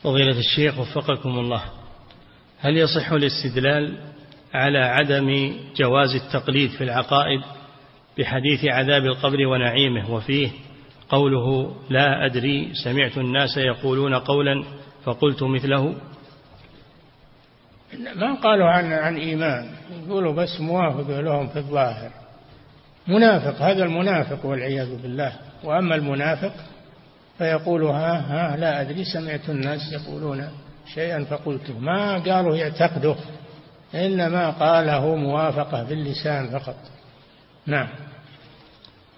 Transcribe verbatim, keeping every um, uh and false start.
فضيلة الشيخ وفقكم الله، هل يصح الاستدلال على عدم جواز التقليد في العقائد بحديث عذاب القبر ونعيمه وفيه قوله لا أدري سمعت الناس يقولون قولا فقلت مثله؟ ما قالوا عن عن إيمان، يقولوا بس موافق لهم في الظاهر. منافق، هذا المنافق والعياذ بالله. وأما المنافق فيقول ها ها لا أدري سمعت الناس يقولون شيئا فقلته، ما قالوا يعتقده، إنما قاله موافقة باللسان فقط. نعم.